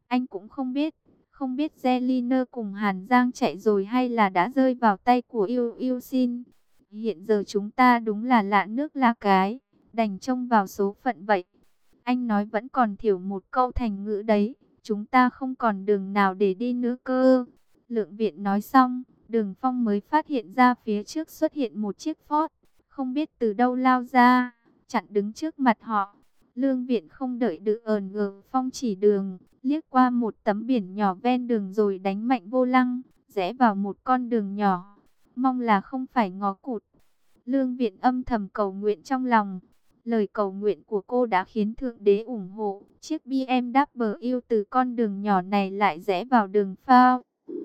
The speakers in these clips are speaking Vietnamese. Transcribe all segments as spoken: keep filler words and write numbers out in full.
Anh cũng không biết. Không biết Zeliner cùng Hàn Giang chạy rồi hay là đã rơi vào tay của Yêu Yêu Xin. Hiện giờ chúng ta đúng là lạ nước la cái, đành trông vào số phận vậy. Anh nói vẫn còn thiểu một câu thành ngữ đấy, chúng ta không còn đường nào để đi nữa cơ. Lượng Viện nói xong, Đường Phong mới phát hiện ra phía trước xuất hiện một chiếc Ford, không biết từ đâu lao ra, chặn đứng trước mặt họ. Lương Viện không đợi Đự ờn Đường Phong chỉ đường, liếc qua một tấm biển nhỏ ven đường rồi đánh mạnh vô lăng, rẽ vào một con đường nhỏ. Mong là không phải ngó cụt. Lương Viện âm thầm cầu nguyện trong lòng. Lời cầu nguyện của cô đã khiến Thượng Đế ủng hộ. Chiếc bê em vê từ con đường nhỏ này lại rẽ vào đường phao.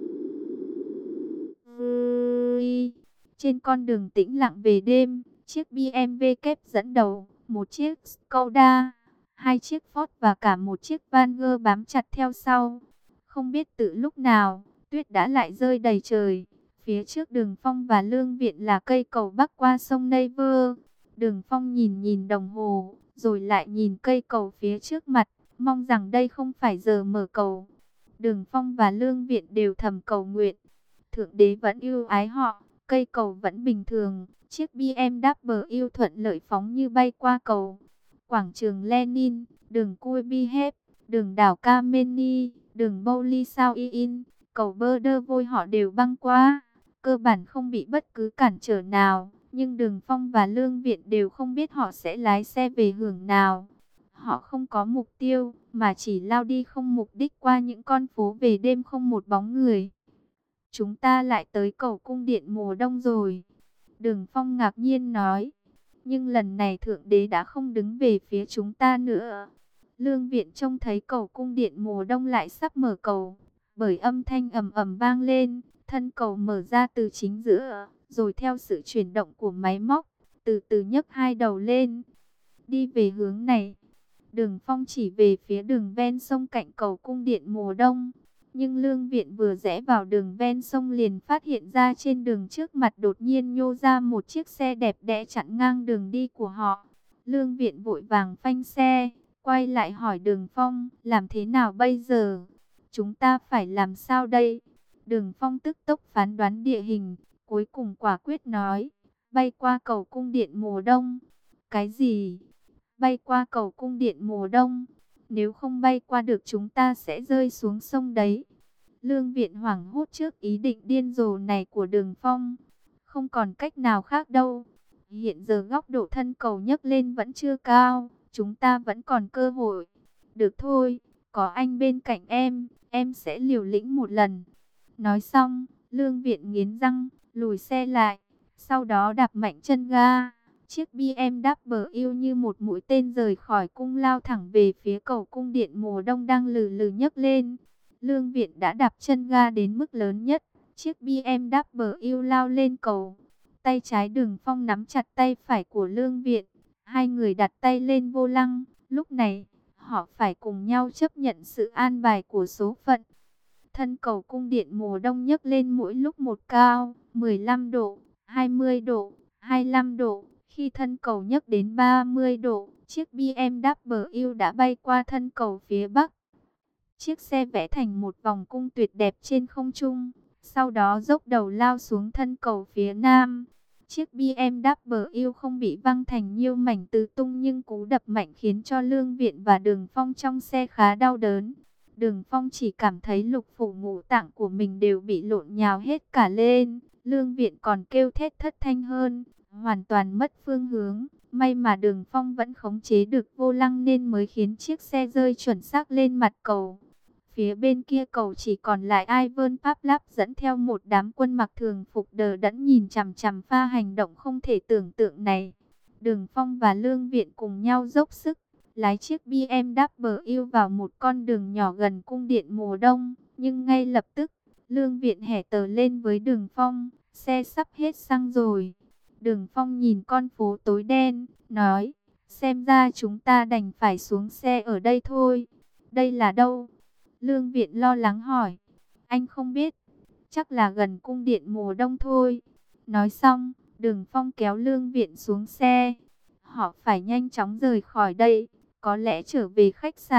Trên con đường tĩnh lặng về đêm, chiếc bê em vê kép dẫn đầu, một chiếc Skoda, hai chiếc Ford và cả một chiếc Wagoner bám chặt theo sau. Không biết từ lúc nào, tuyết đã lại rơi đầy trời. Phía trước Đường Phong và Lương Viện là cây cầu bắc qua sông Neighbor. Đường Phong nhìn nhìn đồng hồ, rồi lại nhìn cây cầu phía trước mặt, mong rằng đây không phải giờ mở cầu. Đường Phong và Lương Viện đều thầm cầu nguyện. Thượng Đế vẫn yêu ái họ, cây cầu vẫn bình thường, chiếc bê em vê thuận lợi phóng như bay qua cầu. Quảng trường Lenin, đường Kuibihep, đường đảo Kameni, đường Bolisao-in, cầu Bơ-đơ-vôi họ đều băng qua, cơ bản không bị bất cứ cản trở nào. Nhưng Đường Phong và Lương Viện đều không biết họ sẽ lái xe về hướng nào. Họ không có mục tiêu, mà chỉ lao đi không mục đích qua những con phố về đêm không một bóng người. Chúng ta lại tới cầu cung điện mùa đông rồi. Đường Phong ngạc nhiên nói. Nhưng lần này Thượng Đế đã không đứng về phía chúng ta nữa. Lương Viện trông thấy cầu cung điện mùa đông lại sắp mở cầu. Bởi âm thanh ầm ầm vang lên, thân cầu mở ra từ chính giữa, rồi theo sự chuyển động của máy móc, từ từ nhấc hai đầu lên. Đi về hướng này. Đường Phong chỉ về phía đường ven sông cạnh cầu cung điện mùa đông. Nhưng Lương Viện vừa rẽ vào đường ven sông liền phát hiện ra trên đường trước mặt đột nhiên nhô ra một chiếc xe đẹp đẽ chặn ngang đường đi của họ. Lương Viện vội vàng phanh xe, quay lại hỏi Đường Phong, làm thế nào bây giờ? Chúng ta phải làm sao đây? Đường Phong tức tốc phán đoán địa hình, cuối cùng quả quyết nói, bay qua cầu cung điện mùa đông. Cái gì? Bay qua cầu cung điện mùa đông? Nếu không bay qua được chúng ta sẽ rơi xuống sông đấy. Lương Viện hoảng hốt trước ý định điên rồ này của Đường Phong. Không còn cách nào khác đâu. Hiện giờ góc độ thân cầu nhấc lên vẫn chưa cao. Chúng ta vẫn còn cơ hội. Được thôi, có anh bên cạnh em, em sẽ liều lĩnh một lần. Nói xong, Lương Viện nghiến răng, lùi xe lại. Sau đó đạp mạnh chân ga. Chiếc bê em vê như một mũi tên rời khỏi cung lao thẳng về phía cầu cung điện mùa đông đang lừ lừ nhấc lên. Lương Viện đã đạp chân ga đến mức lớn nhất. Chiếc bê em vê lao lên cầu. Tay trái Đường Phong nắm chặt tay phải của Lương Viện. Hai người đặt tay lên vô lăng. Lúc này, họ phải cùng nhau chấp nhận sự an bài của số phận. Thân cầu cung điện mùa đông nhấc lên mỗi lúc một cao, mười lăm độ, hai mươi độ, hai mươi lăm độ. Khi thân cầu nhấc đến ba mươi độ, chiếc bê em vê đã bay qua thân cầu phía bắc. Chiếc xe vẽ thành một vòng cung tuyệt đẹp trên không trung, sau đó dốc đầu lao xuống thân cầu phía nam. Chiếc bê em vê không bị văng thành nhiều mảnh tứ tung nhưng cú đập mạnh khiến cho Lương Viện và Đường Phong trong xe khá đau đớn. Đường Phong chỉ cảm thấy lục phủ ngũ tạng của mình đều bị lộn nhào hết cả lên. Lương Viện còn kêu thét thất thanh hơn, hoàn toàn mất phương hướng. May mà Đường Phong vẫn khống chế được vô lăng nên mới khiến chiếc xe rơi chuẩn xác lên mặt cầu. Phía bên kia cầu chỉ còn lại Ivan Pavlov dẫn theo một đám quân mặc thường phục đờ đẫn nhìn chằm chằm pha hành động không thể tưởng tượng này. Đường Phong và Lương Viện cùng nhau dốc sức, lái chiếc bê em vê vào một con đường nhỏ gần cung điện mùa đông. Nhưng ngay lập tức, Lương Viện hẻ tờ lên với Đường Phong, xe sắp hết xăng rồi. Đường Phong nhìn con phố tối đen, nói, xem ra chúng ta đành phải xuống xe ở đây thôi. Đây là đâu? Lương Viện lo lắng hỏi. Anh không biết, chắc là gần cung điện mùa đông thôi. Nói xong, Đường Phong kéo Lương Viện xuống xe. Họ phải nhanh chóng rời khỏi đây, có lẽ trở về khách sạn,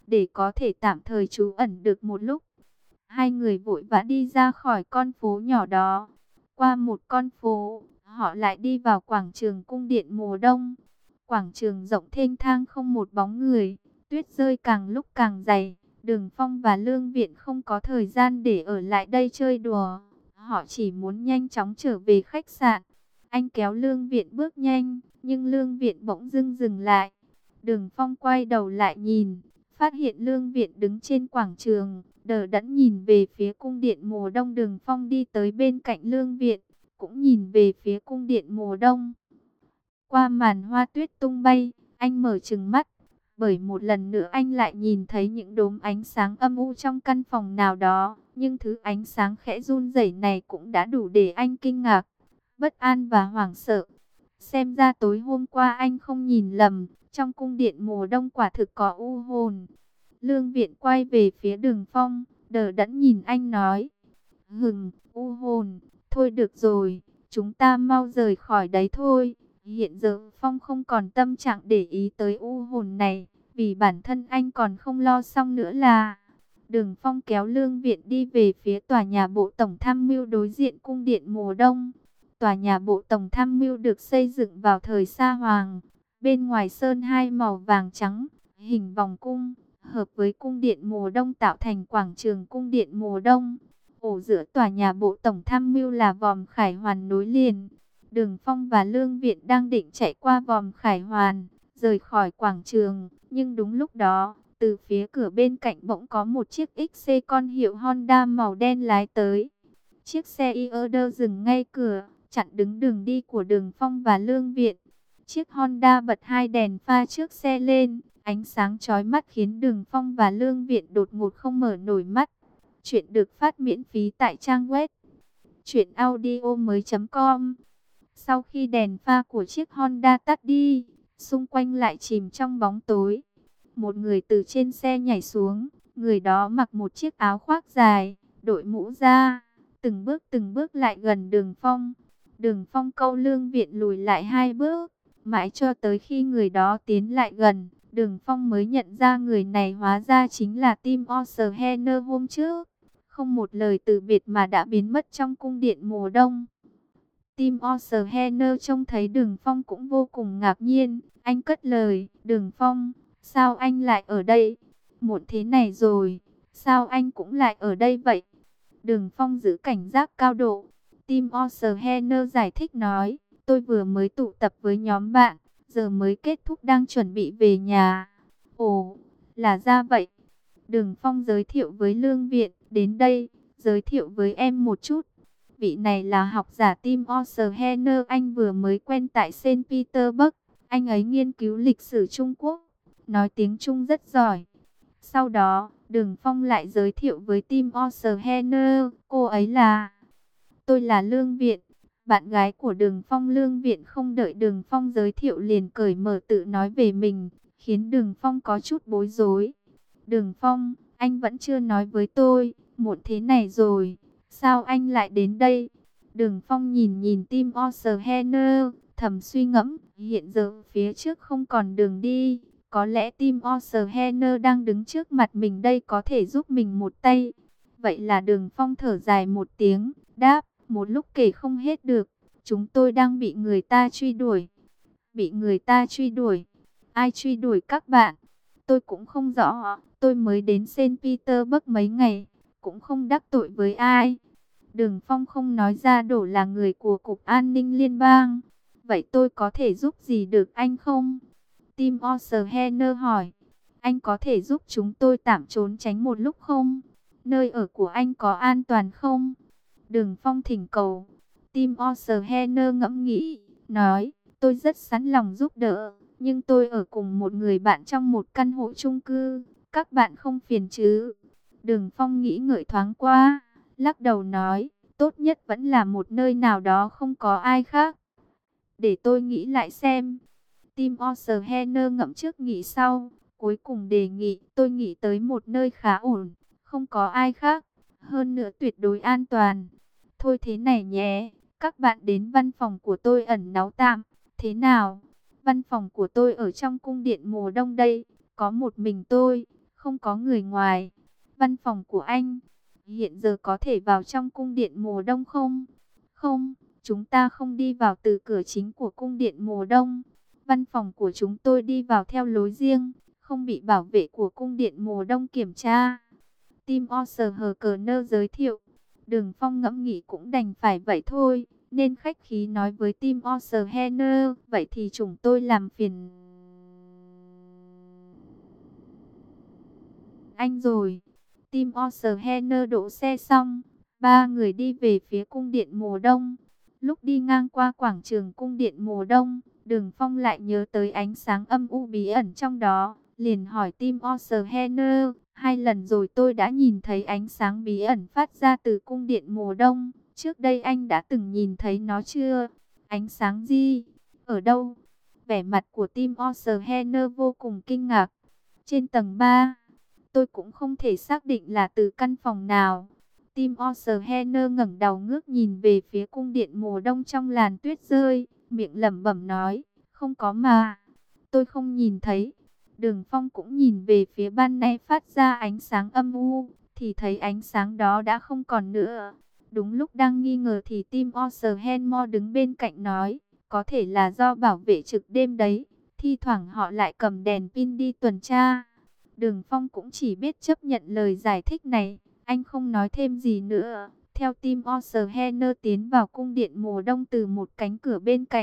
để có thể tạm thời trú ẩn được một lúc. Hai người vội vã đi ra khỏi con phố nhỏ đó. Qua một con phố, họ lại đi vào quảng trường cung điện mùa đông. Quảng trường rộng thênh thang không một bóng người, tuyết rơi càng lúc càng dày. Đường Phong và Lương Viện không có thời gian để ở lại đây chơi đùa. Họ chỉ muốn nhanh chóng trở về khách sạn. Anh kéo Lương Viện bước nhanh, nhưng Lương Viện bỗng dưng dừng lại. Đường Phong quay đầu lại nhìn, phát hiện Lương Viện đứng trên quảng trường, đờ đẫn nhìn về phía cung điện mùa đông. Đường Phong đi tới bên cạnh Lương Viện, cũng nhìn về phía cung điện mùa đông. Qua màn hoa tuyết tung bay, anh mở trừng mắt, bởi một lần nữa anh lại nhìn thấy những đốm ánh sáng âm u trong căn phòng nào đó. Nhưng thứ ánh sáng khẽ run rẩy này cũng đã đủ để anh kinh ngạc, bất an và hoảng sợ. Xem ra tối hôm qua anh không nhìn lầm, trong cung điện mùa đông quả thực có u hồn. Lương Viện quay về phía Đường Phong, đờ đẫn nhìn anh nói: "Hừm, u hồn, thôi được rồi, chúng ta mau rời khỏi đấy thôi." Hiện giờ Phong không còn tâm trạng để ý tới u hồn này, vì bản thân anh còn không lo xong nữa là. Đường Phong kéo Lương Viện đi về phía tòa nhà Bộ Tổng Tham mưu đối diện cung điện mùa đông. Tòa nhà Bộ Tổng Tham mưu được xây dựng vào thời Sa Hoàng, bên ngoài sơn hai màu vàng trắng, hình vòng cung, hợp với cung điện mùa đông tạo thành quảng trường cung điện mùa đông. Ở giữa tòa nhà Bộ Tổng Tham mưu là vòm khải hoàn nối liền. Đường Phong và Lương Viện đang định chạy qua vòm khải hoàn, rời khỏi quảng trường, nhưng đúng lúc đó, từ phía cửa bên cạnh bỗng có một chiếc ích xê con hiệu Honda màu đen lái tới. Chiếc xe Ieder dừng ngay cửa, chặn đứng đường đi của Đường Phong và Lương Viện. Chiếc Honda bật hai đèn pha trước xe lên, ánh sáng chói mắt khiến Đường Phong và Lương Viện đột ngột không mở nổi mắt. Chuyện được phát miễn phí tại trang web truyện audio mới chấm com. Sau khi đèn pha của chiếc Honda tắt đi, xung quanh lại chìm trong bóng tối. Một người từ trên xe nhảy xuống, người đó mặc một chiếc áo khoác dài, đội mũ da, từng bước từng bước lại gần Đường Phong. Đường Phong câu Lương Viện lùi lại hai bước, mãi cho tới khi người đó tiến lại gần, Đường Phong mới nhận ra người này hóa ra chính là Tim Osterhener hôm trước. Không một lời từ biệt mà đã biến mất trong cung điện mùa đông. Tim Osterhener trông thấy Đường Phong cũng vô cùng ngạc nhiên. Anh cất lời: "Đường Phong, sao anh lại ở đây? Muộn thế này rồi, sao anh cũng lại ở đây vậy?" Đường Phong giữ cảnh giác cao độ. Tim Osterhener giải thích nói: "Tôi vừa mới tụ tập với nhóm bạn, giờ mới kết thúc đang chuẩn bị về nhà." "Ồ, là ra vậy." Đường Phong giới thiệu với Lương Viện: "Đến đây, giới thiệu với em một chút. Vị này là học giả Tim Osterhener anh vừa mới quen tại Saint Petersburg. Anh ấy nghiên cứu lịch sử Trung Quốc, nói tiếng Trung rất giỏi." Sau đó, Đường Phong lại giới thiệu với Tim Osterhener: "Cô ấy là..." "Tôi là Lương Viện, bạn gái của Đường Phong." Lương Viện không đợi Đường Phong giới thiệu liền cởi mở tự nói về mình, khiến Đường Phong có chút bối rối. "Đường Phong, anh vẫn chưa nói với tôi, muộn thế này rồi, sao anh lại đến đây?" Đường Phong nhìn nhìn Tim Osterhener, thầm suy ngẫm, hiện giờ phía trước không còn đường đi. Có lẽ Tim Osterhener đang đứng trước mặt mình đây có thể giúp mình một tay. Vậy là Đường Phong thở dài một tiếng, đáp: "Một lúc kể không hết được, chúng tôi đang bị người ta truy đuổi." "Bị người ta truy đuổi? Ai truy đuổi các bạn?" "Tôi cũng không rõ, tôi mới đến Saint Petersburg mấy ngày, cũng không đắc tội với ai." Đường Phong không nói ra đổ là người của Cục An ninh Liên bang. "Vậy tôi có thể giúp gì được anh không?" Tim Osterhener hỏi. "Anh có thể giúp chúng tôi tạm trốn tránh một lúc không? Nơi ở của anh có an toàn không?" Đường Phong thỉnh cầu. Tim Osterhener ngẫm nghĩ, nói: "Tôi rất sẵn lòng giúp đỡ, nhưng tôi ở cùng một người bạn trong một căn hộ chung cư, các bạn không phiền chứ?" Đường Phong nghĩ ngợi thoáng qua, lắc đầu nói: "Tốt nhất vẫn là một nơi nào đó không có ai khác. Để tôi nghĩ lại xem." Tim Osterhener ngẫm trước nghĩ sau, cuối cùng đề nghị: "Tôi nghĩ tới một nơi khá ổn, không có ai khác, hơn nữa tuyệt đối an toàn. Thôi thế này nhé, các bạn đến văn phòng của tôi ẩn náu tạm, thế nào? Văn phòng của tôi ở trong cung điện mùa đông đây, có một mình tôi, không có người ngoài. Văn phòng của anh hiện giờ có thể vào trong cung điện mùa đông không? Không, chúng ta không đi vào từ cửa chính của cung điện mùa đông. Văn phòng của chúng tôi đi vào theo lối riêng, không bị bảo vệ của cung điện mùa đông kiểm tra. Tim Oscar giới thiệu. Đường Phong ngẫm nghĩ cũng đành phải vậy thôi, nên khách khí nói với Tim Oscar, vậy thì chúng tôi làm phiền anh rồi. Tim Oscar đỗ xe xong, ba người đi về phía cung điện mùa đông. Lúc đi ngang qua quảng trường cung điện mùa đông, Đường Phong lại nhớ tới ánh sáng âm u bí ẩn trong đó, liền hỏi Tim Oscar, hai lần rồi tôi đã nhìn thấy ánh sáng bí ẩn phát ra từ cung điện mùa đông, trước đây anh đã từng nhìn thấy nó chưa? Ánh sáng gì? Ở đâu? Vẻ mặt của Tim Oscar vô cùng kinh ngạc. Trên tầng ba. Tôi cũng không thể xác định là từ căn phòng nào. Tim Oscar ngẩng đầu ngước nhìn về phía cung điện mùa đông trong làn tuyết rơi, miệng lẩm bẩm nói, không có mà, tôi không nhìn thấy. Đường Phong cũng nhìn về phía ban nãy phát ra ánh sáng âm u, thì thấy ánh sáng đó đã không còn nữa. Đúng lúc đang nghi ngờ thì Tim Oscar đứng bên cạnh nói, có thể là do bảo vệ trực đêm đấy, thi thoảng họ lại cầm đèn pin đi tuần tra. Đường Phong cũng chỉ biết chấp nhận lời giải thích này, anh không nói thêm gì nữa. Theo Tim Oscar tiến vào cung điện mùa đông từ một cánh cửa bên cạnh.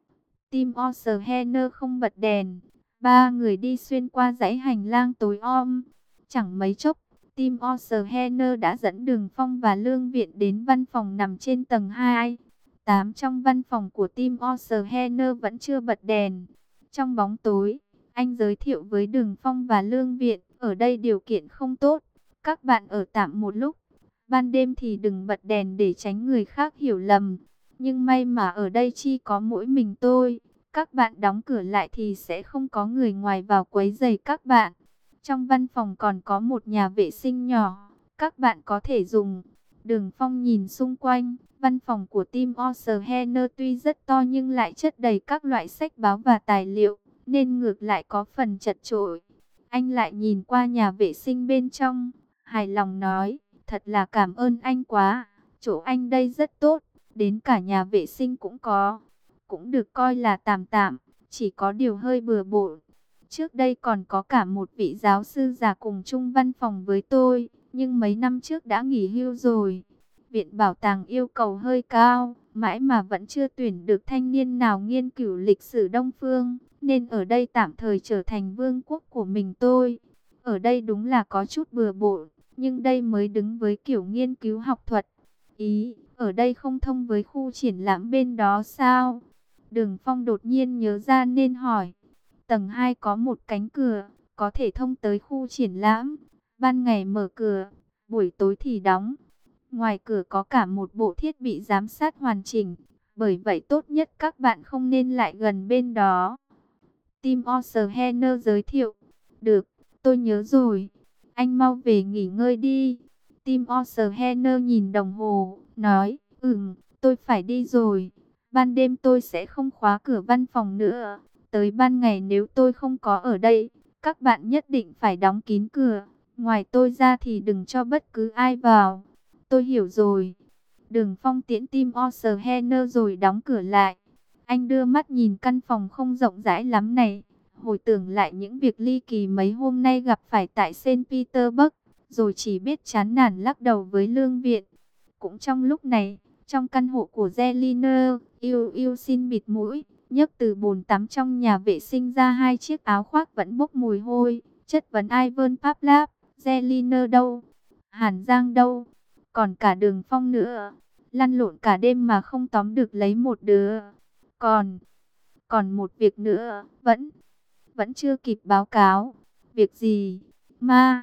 Tim Oscar không bật đèn, ba người đi xuyên qua dãy hành lang tối om. Chẳng mấy chốc, Tim Oscar đã dẫn Đường Phong và Lương Viện đến văn phòng nằm trên tầng hai. Tám trong văn phòng của Tim Oscar vẫn chưa bật đèn. Trong bóng tối, anh giới thiệu với Đường Phong và Lương Viện, ở đây điều kiện không tốt, các bạn ở tạm một lúc. Ban đêm thì đừng bật đèn để tránh người khác hiểu lầm. Nhưng may mà ở đây chỉ có mỗi mình tôi. Các bạn đóng cửa lại thì sẽ không có người ngoài vào quấy rầy các bạn. Trong văn phòng còn có một nhà vệ sinh nhỏ, các bạn có thể dùng. Đường Phong nhìn xung quanh, văn phòng của Tim Oscar tuy rất to nhưng lại chất đầy các loại sách báo và tài liệu, nên ngược lại có phần chật chội. Anh lại nhìn qua nhà vệ sinh bên trong, hài lòng nói, thật là cảm ơn anh quá, chỗ anh đây rất tốt, đến cả nhà vệ sinh cũng có. Cũng được coi là tạm tạm, chỉ có điều hơi bừa bộn. Trước đây còn có cả một vị giáo sư già cùng chung văn phòng với tôi, nhưng mấy năm trước đã nghỉ hưu rồi. Viện bảo tàng yêu cầu hơi cao, mãi mà vẫn chưa tuyển được thanh niên nào nghiên cứu lịch sử Đông Phương, nên ở đây tạm thời trở thành vương quốc của mình tôi. Ở đây đúng là có chút bừa bộn, nhưng đây mới đứng với kiểu nghiên cứu học thuật. Ý, ở đây không thông với khu triển lãm bên đó sao? Đường Phong đột nhiên nhớ ra nên hỏi. Tầng hai có một cánh cửa, có thể thông tới khu triển lãm. Ban ngày mở cửa, buổi tối thì đóng. Ngoài cửa có cả một bộ thiết bị giám sát hoàn chỉnh. Bởi vậy tốt nhất các bạn không nên lại gần bên đó. Tim Oscar giới thiệu. Được, tôi nhớ rồi. Anh mau về nghỉ ngơi đi. Tim Oscar nhìn đồng hồ, nói, ừm, tôi phải đi rồi. Ban đêm tôi sẽ không khóa cửa văn phòng nữa. Tới ban ngày nếu tôi không có ở đây, các bạn nhất định phải đóng kín cửa. Ngoài tôi ra thì đừng cho bất cứ ai vào. Tôi hiểu rồi. Đường Phong tiễn Tim Oscar rồi đóng cửa lại. Anh đưa mắt nhìn căn phòng không rộng rãi lắm này, hồi tưởng lại những việc ly kỳ mấy hôm nay gặp phải tại Saint Petersburg, rồi chỉ biết chán nản lắc đầu với Lương Viện. Cũng trong lúc này, trong căn hộ của Zeliner, Yêu Yêu xin bịt mũi, nhấc từ bồn tắm trong nhà vệ sinh ra hai chiếc áo khoác vẫn bốc mùi hôi, chất vấn Ivan Pavlov, Zeliner đâu? Hàn Giang đâu? Còn cả Đường Phong nữa, lăn lộn cả đêm mà không tóm được lấy một đứa. Còn, còn một việc nữa, vẫn, vẫn chưa kịp báo cáo. Việc gì? Ma,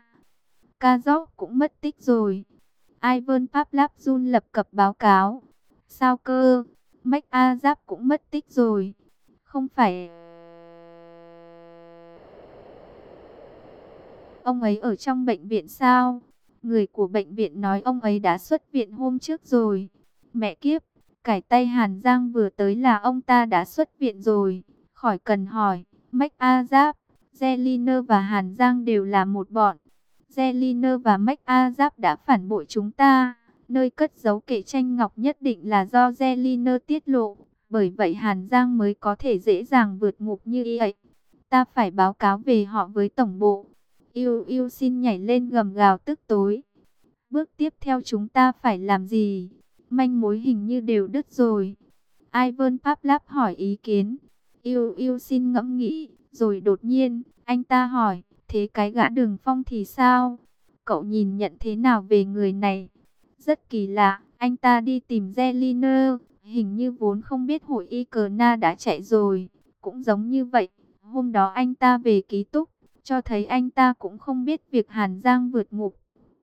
Kazok cũng mất tích rồi. Ivan Pavlov run lập cập báo cáo. Sao cơ? Mách A Giáp cũng mất tích rồi. Không phải ông ấy ở trong bệnh viện sao? Người của bệnh viện nói ông ấy đã xuất viện hôm trước rồi. Mẹ kiếp, cải tay Hàn Giang vừa tới là ông ta đã xuất viện rồi. Khỏi cần hỏi, Mách A Giáp, Zeliner và Hàn Giang đều là một bọn. Zeliner và MacAzap đã phản bội chúng ta. Nơi cất giấu kệ tranh ngọc nhất định là do Zeliner tiết lộ. Bởi vậy Hàn Giang mới có thể dễ dàng vượt ngục như y ấy. Ta phải báo cáo về họ với tổng bộ. Yêu yêu xin nhảy lên gầm gào tức tối. Bước tiếp theo chúng ta phải làm gì? Manh mối hình như đều đứt rồi. Ivan Pavlov hỏi ý kiến. Yêu yêu xin ngẫm nghĩ. Rồi đột nhiên, anh ta hỏi, thế cái gã Đường Phong thì sao? Cậu nhìn nhận thế nào về người này? Rất kỳ lạ, anh ta đi tìm Zeliner. Hình như vốn không biết hội Y Cờ Na đã chạy rồi. Cũng giống như vậy, hôm đó anh ta về ký túc, cho thấy anh ta cũng không biết việc Hàn Giang vượt ngục.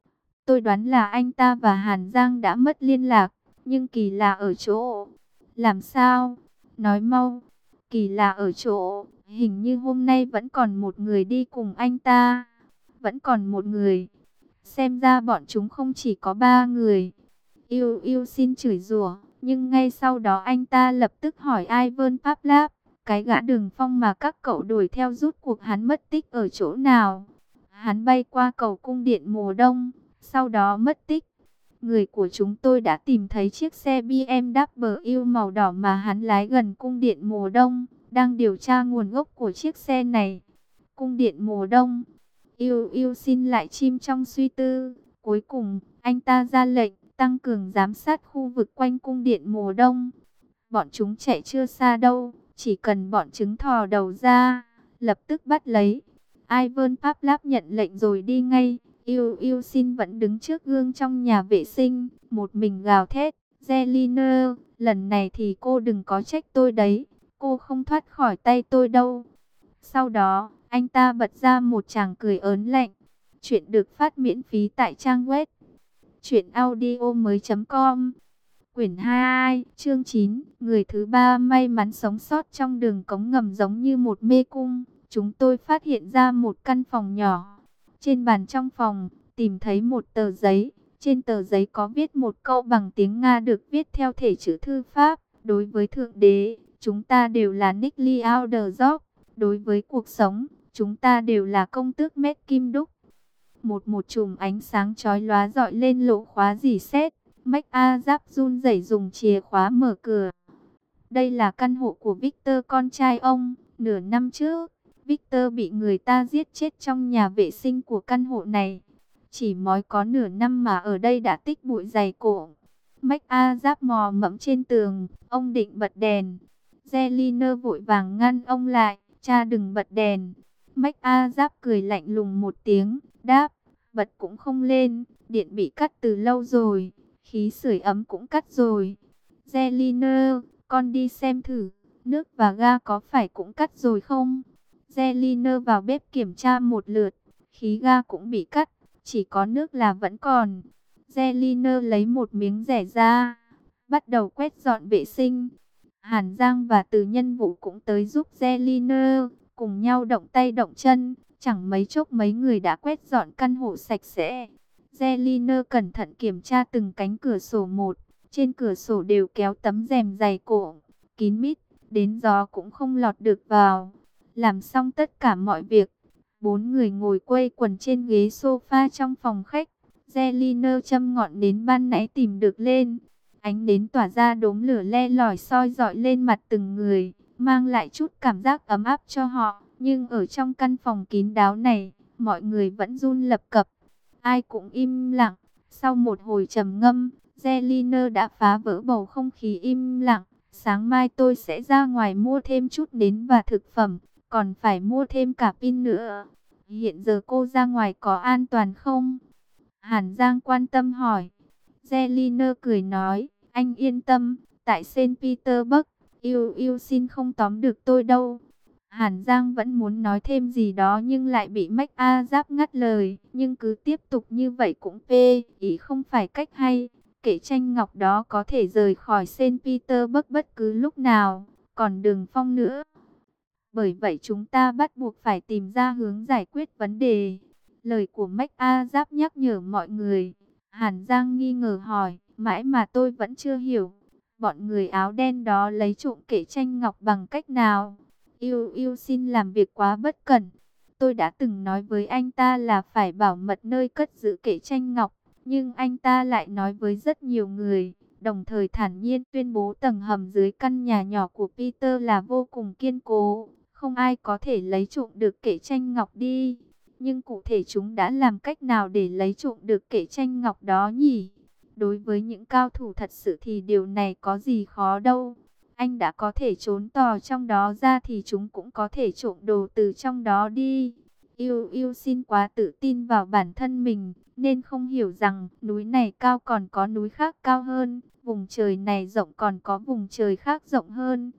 Tôi đoán là anh ta và Hàn Giang đã mất liên lạc, nhưng kỳ lạ ở chỗ. Làm sao? Nói mau. Kỳ lạ ở chỗ, hình như hôm nay vẫn còn một người đi cùng anh ta. Vẫn còn một người. Xem ra bọn chúng không chỉ có ba người. Yêu yêu xin chửi rủa, nhưng ngay sau đó anh ta lập tức hỏi Ivan Pavlov, cái gã Đường Phong mà các cậu đuổi theo rút cuộc hắn mất tích ở chỗ nào? Hắn bay qua cầu cung điện mùa đông, sau đó mất tích. Người của chúng tôi đã tìm thấy chiếc xe bê em vê màu đỏ mà hắn lái gần cung điện mùa đông, đang điều tra nguồn gốc của chiếc xe này. Cung điện mùa đông. Yêu yêu xin lại chim trong suy tư. Cuối cùng, anh ta ra lệnh tăng cường giám sát khu vực quanh cung điện mùa đông. Bọn chúng chạy chưa xa đâu, chỉ cần bọn chúng thò đầu ra, lập tức bắt lấy. Ivan Pavlov nhận lệnh rồi đi ngay. Yêu yêu xin vẫn đứng trước gương trong nhà vệ sinh, một mình gào thét. Zeliner, lần này thì cô đừng có trách tôi đấy, cô không thoát khỏi tay tôi đâu. Sau đó, anh ta bật ra một tràng cười ớn lạnh. Chuyện được phát miễn phí tại trang web truyện audio mới chấm com. Quyển hai, chương chín, người thứ ba may mắn sống sót trong đường cống ngầm giống như một mê cung. Chúng tôi phát hiện ra một căn phòng nhỏ. Trên bàn trong phòng, tìm thấy một tờ giấy. Trên tờ giấy có viết một câu bằng tiếng Nga được viết theo thể chữ thư Pháp. Đối với Thượng Đế, chúng ta đều là Nickly Alderzov. Đối với cuộc sống, chúng ta đều là công tước Mét Kim Đúc. Một một chùm ánh sáng chói lóa dọi lên lỗ khóa rỉ sét. MacAzap run rẩy dùng chìa khóa mở cửa. Đây là căn hộ của Victor con trai ông. Nửa năm trước, Victor bị người ta giết chết trong nhà vệ sinh của căn hộ này. Chỉ mới có nửa năm mà ở đây đã tích bụi dày cổ. MacAzap mò mẫm trên tường, ông định bật đèn. Zeliner vội vàng ngăn ông lại, cha đừng bật đèn. MacAzap cười lạnh lùng một tiếng, đáp, bật cũng không lên, điện bị cắt từ lâu rồi, khí sưởi ấm cũng cắt rồi. Zeliner, con đi xem thử, nước và ga có phải cũng cắt rồi không? Zeliner vào bếp kiểm tra một lượt, khí ga cũng bị cắt, chỉ có nước là vẫn còn. Zeliner lấy một miếng rẻ ra, bắt đầu quét dọn vệ sinh. Hàn Giang và Từ Nhân Vũ cũng tới giúp Zeliner, cùng nhau động tay động chân. Chẳng mấy chốc mấy người đã quét dọn căn hộ sạch sẽ. Zeliner cẩn thận kiểm tra từng cánh cửa sổ một. Trên cửa sổ đều kéo tấm rèm dày cổ, kín mít, đến gió cũng không lọt được vào. Làm xong tất cả mọi việc, bốn người ngồi quây quần trên ghế sofa trong phòng khách. Zeliner châm ngọn nến ban nãy tìm được lên. Ánh nến tỏa ra đốm lửa le lỏi soi dọi lên mặt từng người, mang lại chút cảm giác ấm áp cho họ. Nhưng ở trong căn phòng kín đáo này, mọi người vẫn run lập cập. Ai cũng im lặng. Sau một hồi trầm ngâm, Zeliner đã phá vỡ bầu không khí im lặng. Sáng mai tôi sẽ ra ngoài mua thêm chút nến và thực phẩm, còn phải mua thêm cả pin nữa. Hiện giờ cô ra ngoài có an toàn không? Hàn Giang quan tâm hỏi. Zeliner cười nói, anh yên tâm, tại Saint Petersburg, yêu yêu xin không tóm được tôi đâu. Hàn Giang vẫn muốn nói thêm gì đó nhưng lại bị MacAzap ngắt lời. Nhưng cứ tiếp tục như vậy cũng phê, ý không phải cách hay. Kệ tranh ngọc đó có thể rời khỏi Saint Petersburg bất cứ lúc nào, còn Đường Phong nữa. Bởi vậy chúng ta bắt buộc phải tìm ra hướng giải quyết vấn đề. Lời của MacAzap nhắc nhở mọi người. Hàn Giang nghi ngờ hỏi, mãi mà tôi vẫn chưa hiểu. Bọn người áo đen đó lấy trộm kệ tranh ngọc bằng cách nào? Yêu yêu xin làm việc quá bất cẩn. Tôi đã từng nói với anh ta là phải bảo mật nơi cất giữ kệ tranh ngọc, nhưng anh ta lại nói với rất nhiều người, đồng thời thản nhiên tuyên bố tầng hầm dưới căn nhà nhỏ của Peter là vô cùng kiên cố, không ai có thể lấy trộm được kệ tranh ngọc đi. Nhưng cụ thể chúng đã làm cách nào để lấy trộm được kệ tranh ngọc đó nhỉ? Đối với những cao thủ thật sự thì điều này có gì khó đâu. Anh đã có thể trốn tò trong đó ra thì chúng cũng có thể trộm đồ từ trong đó đi. Yêu yêu xin quá tự tin vào bản thân mình, nên không hiểu rằng núi này cao còn có núi khác cao hơn, vùng trời này rộng còn có vùng trời khác rộng hơn.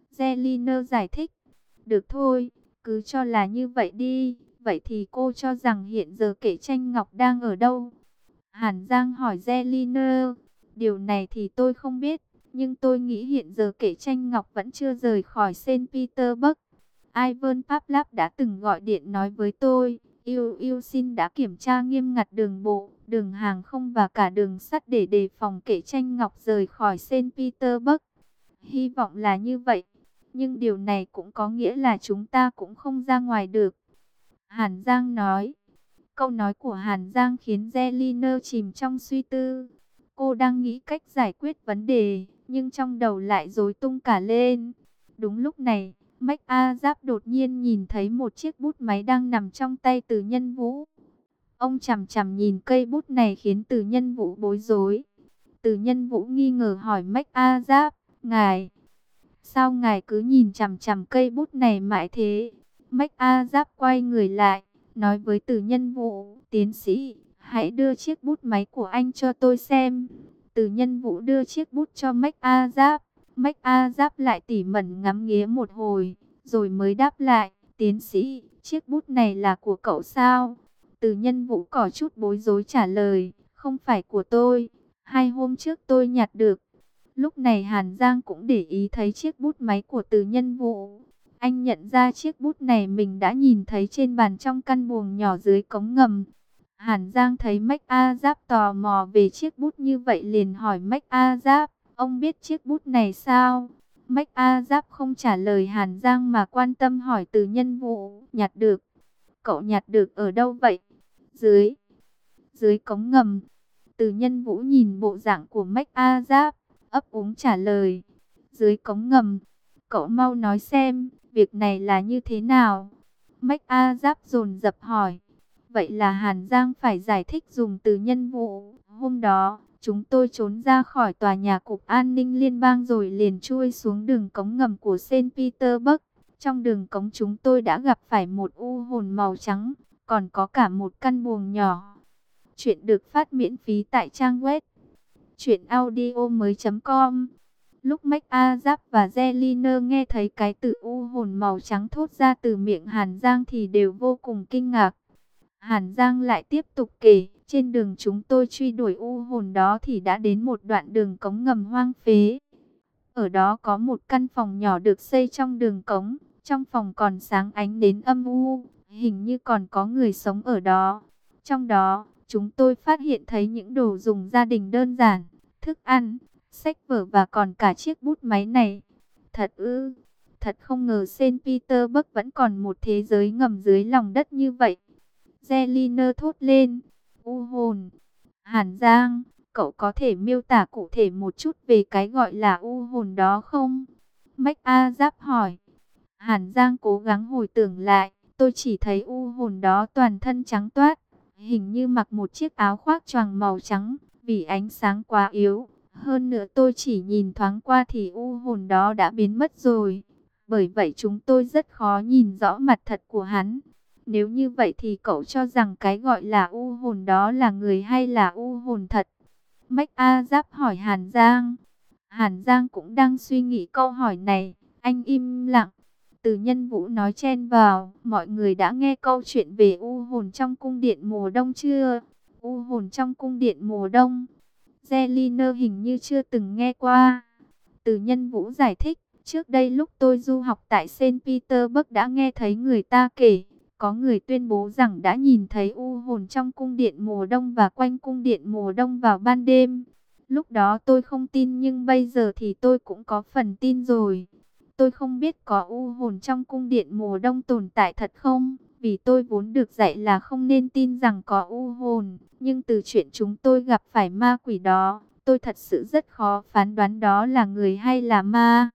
Zelina giải thích. Được thôi, cứ cho là như vậy đi. Vậy thì cô cho rằng hiện giờ kệ tranh ngọc đang ở đâu? Hàn Giang hỏi Zelina. Điều này thì tôi không biết, nhưng tôi nghĩ hiện giờ kệ tranh ngọc vẫn chưa rời khỏi Saint Petersburg. Ivan Pavlov đã từng gọi điện nói với tôi, Yêu Yêu xin đã kiểm tra nghiêm ngặt đường bộ, đường hàng không và cả đường sắt để đề phòng kệ tranh ngọc rời khỏi Saint Petersburg. Hy vọng là như vậy, nhưng điều này cũng có nghĩa là chúng ta cũng không ra ngoài được. Hàn Giang nói. Câu nói của Hàn Giang khiến Zelina chìm trong suy tư. Cô đang nghĩ cách giải quyết vấn đề, nhưng trong đầu lại rối tung cả lên. Đúng lúc này, Mách A Giáp đột nhiên nhìn thấy một chiếc bút máy đang nằm trong tay Từ Nhân Vũ. Ông chằm chằm nhìn cây bút này khiến Từ Nhân Vũ bối rối. Từ Nhân Vũ nghi ngờ hỏi Mách A Giáp, ngài, sao ngài cứ nhìn chằm chằm cây bút này mãi thế? Mách A Giáp quay người lại, nói với Từ Nhân Vũ, tiến sĩ, hãy đưa chiếc bút máy của anh cho tôi xem. Từ Nhân Vũ đưa chiếc bút cho Mách A Giáp. Mách A Giáp lại tỉ mẩn ngắm nghía một hồi, rồi mới đáp lại, tiến sĩ, chiếc bút này là của cậu sao? Từ Nhân Vũ có chút bối rối trả lời, không phải của tôi, hai hôm trước tôi nhặt được. Lúc này Hàn Giang cũng để ý thấy chiếc bút máy của Từ Nhân Vũ. Anh nhận ra chiếc bút này mình đã nhìn thấy trên bàn trong căn buồng nhỏ dưới cống ngầm. Hàn Giang thấy Mách A Giáp tò mò về chiếc bút như vậy liền hỏi Mách A Giáp, ông biết chiếc bút này sao? Mách A Giáp không trả lời Hàn Giang mà quan tâm hỏi Từ Nhân Vũ, nhặt được. Cậu nhặt được ở đâu vậy? Dưới, dưới cống ngầm. Từ Nhân Vũ nhìn bộ dạng của Mách A Giáp, ấp úng trả lời, dưới cống ngầm. Cậu mau nói xem, việc này là như thế nào? Mách A Giáp dồn dập hỏi. Vậy là Hàn Giang phải giải thích dùng Từ Nhân Vũ. Hôm đó, chúng tôi trốn ra khỏi tòa nhà Cục An ninh Liên bang rồi liền chui xuống đường cống ngầm của Saint Petersburg. Trong đường cống chúng tôi đã gặp phải một u hồn màu trắng, còn có cả một căn buồng nhỏ. Chuyện được phát miễn phí tại trang web truyện audio mới chấm com. Lúc Mách A Giáp và Zelina nghe thấy cái từ u hồn màu trắng thốt ra từ miệng Hàn Giang thì đều vô cùng kinh ngạc. Hàn Giang lại tiếp tục kể, trên đường chúng tôi truy đuổi u hồn đó thì đã đến một đoạn đường cống ngầm hoang phế. Ở đó có một căn phòng nhỏ được xây trong đường cống, trong phòng còn sáng ánh đến âm u, hình như còn có người sống ở đó. Trong đó, chúng tôi phát hiện thấy những đồ dùng gia đình đơn giản, thức ăn, sách vở và còn cả chiếc bút máy này. Thật ư, thật không ngờ Saint Petersburg vẫn còn một thế giới ngầm dưới lòng đất như vậy. Zelina thốt lên, u hồn. Hàn Giang, cậu có thể miêu tả cụ thể một chút về cái gọi là u hồn đó không? Mách A Giáp hỏi. Hàn Giang cố gắng hồi tưởng lại, tôi chỉ thấy u hồn đó toàn thân trắng toát, hình như mặc một chiếc áo khoác choàng màu trắng, vì ánh sáng quá yếu. Hơn nữa tôi chỉ nhìn thoáng qua thì u hồn đó đã biến mất rồi. Bởi vậy chúng tôi rất khó nhìn rõ mặt thật của hắn. Nếu như vậy thì cậu cho rằng cái gọi là u hồn đó là người hay là u hồn thật? Mách A Giáp hỏi Hàn Giang. Hàn Giang cũng đang suy nghĩ câu hỏi này. Anh im lặng. Từ Nhân Vũ nói chen vào. Mọi người đã nghe câu chuyện về u hồn trong cung điện mùa đông chưa? U hồn trong cung điện mùa đông. Zelina hình như chưa từng nghe qua. Từ Nhân Vũ giải thích. Trước đây lúc tôi du học tại Saint Petersburg đã nghe thấy người ta kể. Có người tuyên bố rằng đã nhìn thấy u hồn trong cung điện mùa đông và quanh cung điện mùa đông vào ban đêm. Lúc đó tôi không tin nhưng bây giờ thì tôi cũng có phần tin rồi. Tôi không biết có u hồn trong cung điện mùa đông tồn tại thật không, Vì tôi vốn được dạy là không nên tin rằng có u hồn, nhưng từ chuyện chúng tôi gặp phải ma quỷ đó, tôi thật sự rất khó phán đoán đó là người hay là ma.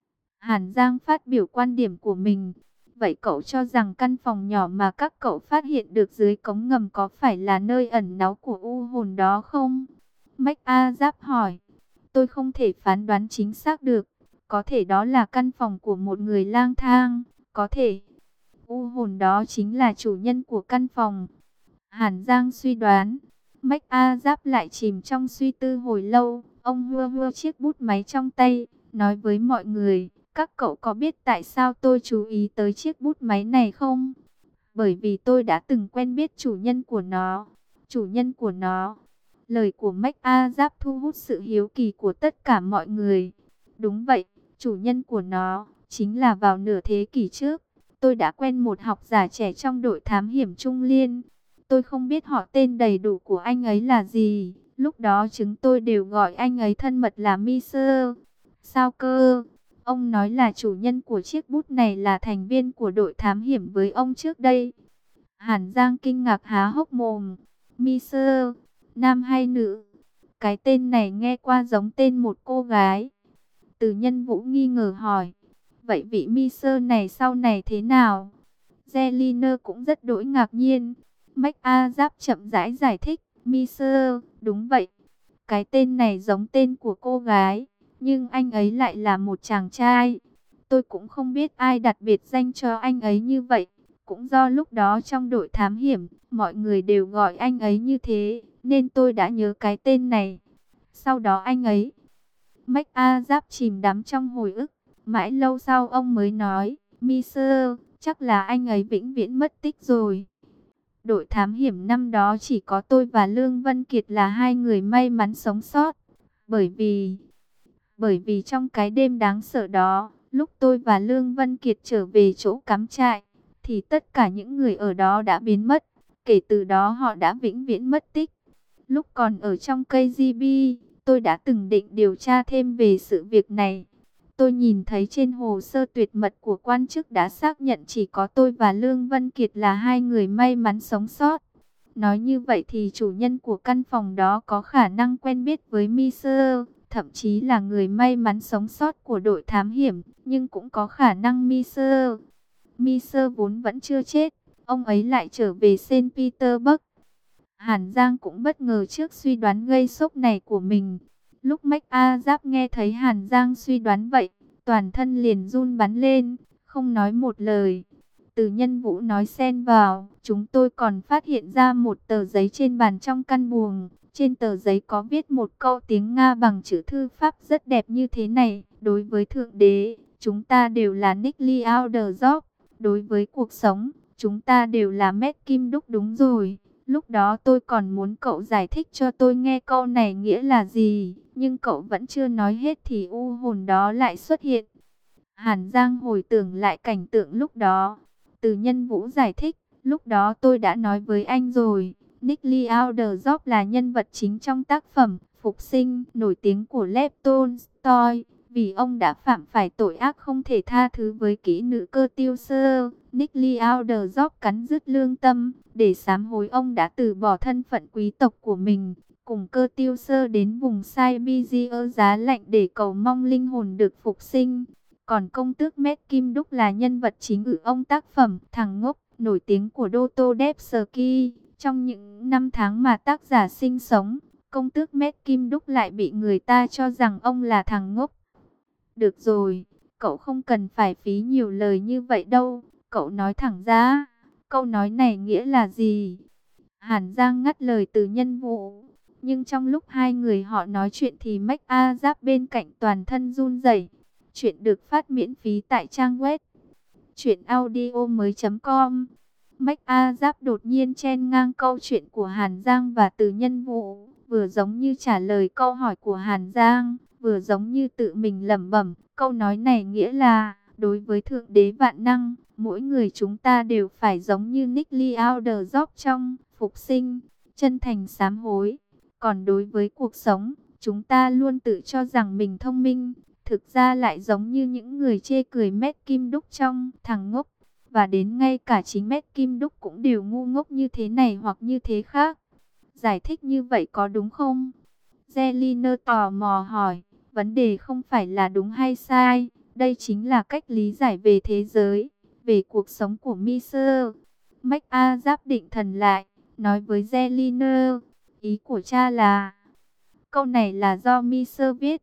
Hàn Giang phát biểu quan điểm của mình. Vậy cậu cho rằng căn phòng nhỏ mà các cậu phát hiện được dưới cống ngầm có phải là nơi ẩn náu của u hồn đó không? Mách A Giáp hỏi. Tôi không thể phán đoán chính xác được. Có thể đó là căn phòng của một người lang thang. Có thể u hồn đó chính là chủ nhân của căn phòng. Hàn Giang suy đoán. Mách A Giáp lại chìm trong suy tư hồi lâu. Ông hưa hưa chiếc bút máy trong tay, nói với mọi người. Các cậu có biết tại sao tôi chú ý tới chiếc bút máy này không? Bởi vì tôi đã từng quen biết chủ nhân của nó. Chủ nhân của nó. Lời của Mách A Giáp thu hút sự hiếu kỳ của tất cả mọi người. Đúng vậy, chủ nhân của nó chính là vào nửa thế kỷ trước. Tôi đã quen một học giả trẻ trong đội thám hiểm Trung Liên. Tôi không biết họ tên đầy đủ của anh ấy là gì. Lúc đó chúng tôi đều gọi anh ấy thân mật là Mister. Sao cơ? Ông nói là chủ nhân của chiếc bút này là thành viên của đội thám hiểm với ông trước đây. Hàn Giang kinh ngạc há hốc mồm. Mister, nam hay nữ? Cái tên này nghe qua giống tên một cô gái. Từ Nhân Vũ nghi ngờ hỏi. Vậy vị Mister này sau này thế nào? Zelina cũng rất đỗi ngạc nhiên. Mách A Giáp chậm rãi giải thích. Mister, đúng vậy. Cái tên này giống tên của cô gái, nhưng anh ấy lại là một chàng trai. Tôi cũng không biết ai đặt biệt danh cho anh ấy như vậy. Cũng do lúc đó trong đội thám hiểm, mọi người đều gọi anh ấy như thế, nên tôi đã nhớ cái tên này. Sau đó anh ấy... Mách A Giáp chìm đắm trong hồi ức. Mãi lâu sau ông mới nói, Mister, chắc là anh ấy vĩnh viễn mất tích rồi. Đội thám hiểm năm đó chỉ có tôi và Lương Vân Kiệt là hai người may mắn sống sót. Bởi vì... Bởi vì trong cái đêm đáng sợ đó, lúc tôi và Lương Vân Kiệt trở về chỗ cắm trại, thì tất cả những người ở đó đã biến mất. Kể từ đó họ đã vĩnh viễn mất tích. Lúc còn ở trong cây gi bê, tôi đã từng định điều tra thêm về sự việc này. Tôi nhìn thấy trên hồ sơ tuyệt mật của quan chức đã xác nhận chỉ có tôi và Lương Vân Kiệt là hai người may mắn sống sót. Nói như vậy thì chủ nhân của căn phòng đó có khả năng quen biết với Mister, thậm chí là người may mắn sống sót của đội thám hiểm, nhưng cũng có khả năng Mister. Mister vốn vẫn chưa chết, ông ấy lại trở về Saint Petersburg. Hàn Giang cũng bất ngờ trước suy đoán gây sốc này của mình. Lúc Mách A Giáp nghe thấy Hàn Giang suy đoán vậy, toàn thân liền run bắn lên, không nói một lời. Từ Nhân Vũ nói xen vào, chúng tôi còn phát hiện ra một tờ giấy trên bàn trong căn buồng. Trên tờ giấy có viết một câu tiếng Nga bằng chữ thư pháp rất đẹp như thế này. Đối với Thượng Đế, chúng ta đều là Nickly Alderjob. Đối với cuộc sống, chúng ta đều là Matt Kim Đúc đúng rồi. Lúc đó tôi còn muốn cậu giải thích cho tôi nghe câu này nghĩa là gì. Nhưng cậu vẫn chưa nói hết thì u hồn đó lại xuất hiện. Hàn Giang hồi tưởng lại cảnh tượng lúc đó. Từ Nhân Vũ giải thích, lúc đó tôi đã nói với anh rồi. Nickly Alderjob là nhân vật chính trong tác phẩm Phục Sinh nổi tiếng của Lev Tolstoy. Vì ông đã phạm phải tội ác không thể tha thứ với kỹ nữ Cơ Tiêu Sơ, Nickly Alderjob cắn rứt lương tâm. Để sám hối ông đã từ bỏ thân phận quý tộc của mình, cùng Cơ Tiêu Sơ đến vùng Siberia giá lạnh để cầu mong linh hồn được phục sinh. Còn công tước Matt Kim Đúc là nhân vật chính ở ông tác phẩm Thằng Ngốc nổi tiếng của Dostoevsky. Trong những năm tháng mà tác giả sinh sống, công tước Matt Kim Đúc lại bị người ta cho rằng ông là thằng ngốc. Được rồi, cậu không cần phải phí nhiều lời như vậy đâu, cậu nói thẳng ra, câu nói này nghĩa là gì? Hàn Giang ngắt lời Từ Nhân Vũ, nhưng trong lúc hai người họ nói chuyện thì Mách A Giáp bên cạnh toàn thân run rẩy. Chuyện được phát miễn phí tại trang web truyện audio mới chấm com. Mách A Giáp đột nhiên chen ngang câu chuyện của Hàn Giang và Từ Nhân Vũ, vừa giống như trả lời câu hỏi của Hàn Giang, vừa giống như tự mình lẩm bẩm. Câu nói này nghĩa là, đối với Thượng Đế vạn năng, mỗi người chúng ta đều phải giống như Nickly Alderjob trong Phục Sinh, chân thành sám hối. Còn đối với cuộc sống, chúng ta luôn tự cho rằng mình thông minh, thực ra lại giống như những người chê cười Matt Kim Đúc trong Thằng Ngốc. Và đến ngay cả chính Mét Kim Đúc cũng đều ngu ngốc như thế này hoặc như thế khác. Giải thích như vậy có đúng không? Zelina tò mò hỏi. Vấn đề không phải là đúng hay sai. Đây chính là cách lý giải về thế giới, về cuộc sống của Miser. Mách-a giáp định thần lại, nói với Zelina. Ý của cha là... Câu này là do Miser viết.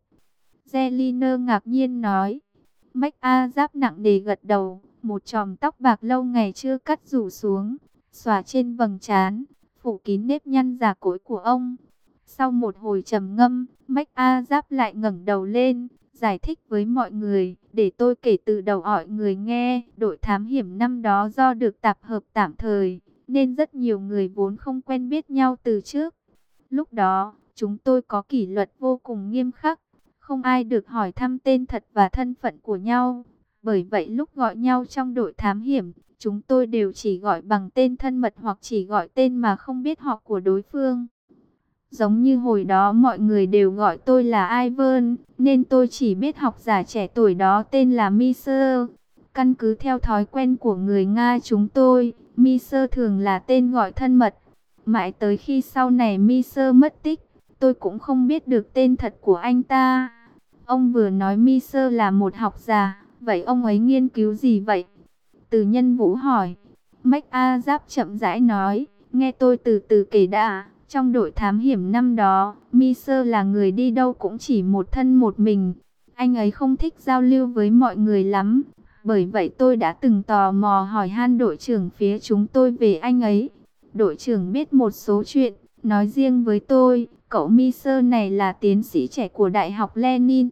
Zelina ngạc nhiên nói. Mách-a giáp nặng nề gật đầu. Một chòm tóc bạc lâu ngày chưa cắt rủ xuống, xõa trên vầng trán, phủ kín nếp nhăn già cỗi của ông. Sau một hồi trầm ngâm, Mách-a giáp lại ngẩng đầu lên, giải thích với mọi người, để tôi kể từ đầu mọi người nghe. Đội thám hiểm năm đó do được tập hợp tạm thời, nên rất nhiều người vốn không quen biết nhau từ trước. Lúc đó, chúng tôi có kỷ luật vô cùng nghiêm khắc, không ai được hỏi thăm tên thật và thân phận của nhau. Bởi vậy lúc gọi nhau trong đội thám hiểm, chúng tôi đều chỉ gọi bằng tên thân mật hoặc chỉ gọi tên mà không biết họ của đối phương. Giống như hồi đó mọi người đều gọi tôi là Ivan, nên tôi chỉ biết học giả trẻ tuổi đó tên là Miser. Căn cứ theo thói quen của người Nga chúng tôi, Miser thường là tên gọi thân mật. Mãi tới khi sau này Miser mất tích, tôi cũng không biết được tên thật của anh ta. Ông vừa nói Miser là một học giả. Vậy ông ấy nghiên cứu gì vậy? Từ Nhân Vũ hỏi. Mách-a giáp chậm rãi nói. Nghe tôi từ từ kể đã. Trong đội thám hiểm năm đó, Miser là người đi đâu cũng chỉ một thân một mình. Anh ấy không thích giao lưu với mọi người lắm. Bởi vậy tôi đã từng tò mò hỏi han đội trưởng phía chúng tôi về anh ấy. Đội trưởng biết một số chuyện. Nói riêng với tôi, cậu Miser này là tiến sĩ trẻ của Đại học Lenin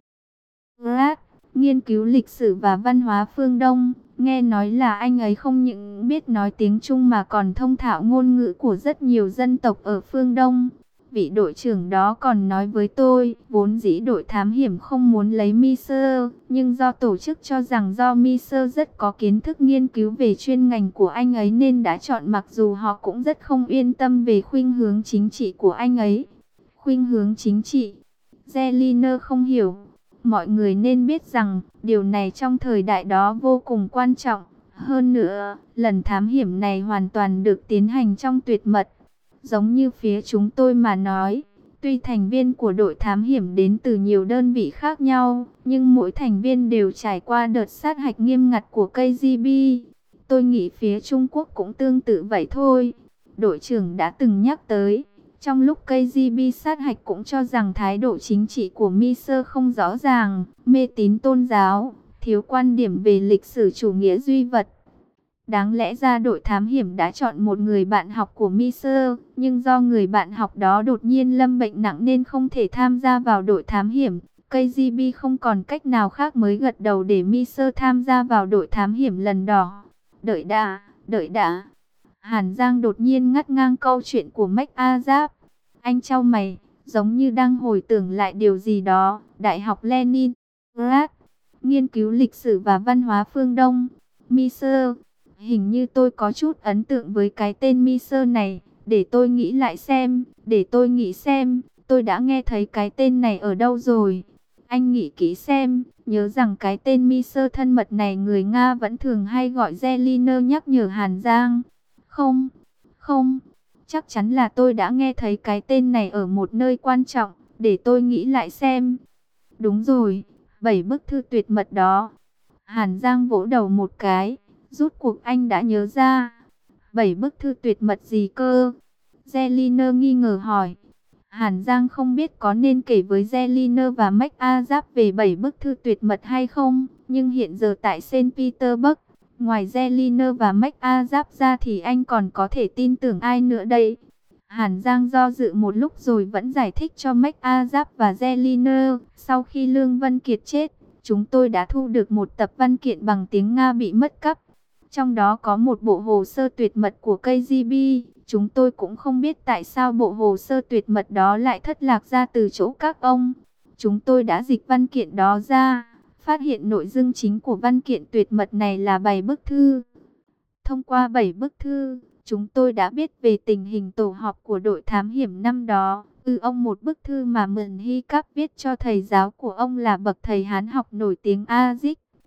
Grad, nghiên cứu lịch sử và văn hóa phương Đông. Nghe nói là anh ấy không những biết nói tiếng Trung mà còn thông thạo ngôn ngữ của rất nhiều dân tộc ở phương Đông. Vị đội trưởng đó còn nói với tôi, vốn dĩ đội thám hiểm không muốn lấy Miser, nhưng do tổ chức cho rằng do Miser rất có kiến thức nghiên cứu về chuyên ngành của anh ấy nên đã chọn, mặc dù họ cũng rất không yên tâm về khuynh hướng chính trị của anh ấy. Khuynh hướng chính trị? Zelina không hiểu. Mọi người nên biết rằng, điều này trong thời đại đó vô cùng quan trọng. Hơn nữa, lần thám hiểm này hoàn toàn được tiến hành trong tuyệt mật. Giống như phía chúng tôi mà nói, tuy thành viên của đội thám hiểm đến từ nhiều đơn vị khác nhau, nhưng mỗi thành viên đều trải qua đợt sát hạch nghiêm ngặt của K G B. Tôi nghĩ phía Trung Quốc cũng tương tự vậy thôi. Đội trưởng đã từng nhắc tới. Trong lúc K G B sát hạch cũng cho rằng thái độ chính trị của Miser không rõ ràng, mê tín tôn giáo, thiếu quan điểm về lịch sử chủ nghĩa duy vật. Đáng lẽ ra đội thám hiểm đã chọn một người bạn học của Miser, nhưng do người bạn học đó đột nhiên lâm bệnh nặng nên không thể tham gia vào đội thám hiểm. K G B không còn cách nào khác mới gật đầu để Miser tham gia vào đội thám hiểm lần đó. Đợi đã, đợi đã. Hàn Giang đột nhiên ngắt ngang câu chuyện của Mách-a giáp. Anh chau mày, giống như đang hồi tưởng lại điều gì đó. Đại học Lenin Grad, nghiên cứu lịch sử và văn hóa phương Đông. Miser, hình như tôi có chút ấn tượng với cái tên Miser này. Để tôi nghĩ lại xem, để tôi nghĩ xem, tôi đã nghe thấy cái tên này ở đâu rồi. Anh nghĩ kỹ xem, nhớ rằng cái tên Miser thân mật này người Nga vẫn thường hay gọi Zelina, nhắc nhở Hàn Giang. Không, không, chắc chắn là tôi đã nghe thấy cái tên này ở một nơi quan trọng, để tôi nghĩ lại xem. Đúng rồi, bảy bức thư tuyệt mật đó. Hàn Giang vỗ đầu một cái, rút cuộc anh đã nhớ ra. Bảy bức thư tuyệt mật gì cơ? Zelina nghi ngờ hỏi. Hàn Giang không biết có nên kể với Zelina và Mách-a giáp về bảy bức thư tuyệt mật hay không, nhưng hiện giờ tại Saint Petersburg, ngoài Zelina và Mách-a giáp ra thì anh còn có thể tin tưởng ai nữa đây? Hàn Giang do dự một lúc rồi vẫn giải thích cho Mách-a giáp và Zelina. Sau khi Lương Vân Kiệt chết, chúng tôi đã thu được một tập văn kiện bằng tiếng Nga bị mất cắp. Trong đó có một bộ hồ sơ tuyệt mật của K G B. Chúng tôi cũng không biết tại sao bộ hồ sơ tuyệt mật đó lại thất lạc ra từ chỗ các ông. Chúng tôi đã dịch văn kiện đó ra, phát hiện nội dung chính của văn kiện tuyệt mật này là bảy bức thư. Thông qua bảy bức thư, chúng tôi đã biết về tình hình tổ họp của đội thám hiểm năm đó. Ừ, ông một bức thư mà Mừng Hy Cáp viết cho thầy giáo của ông là bậc thầy Hán học nổi tiếng A Dích.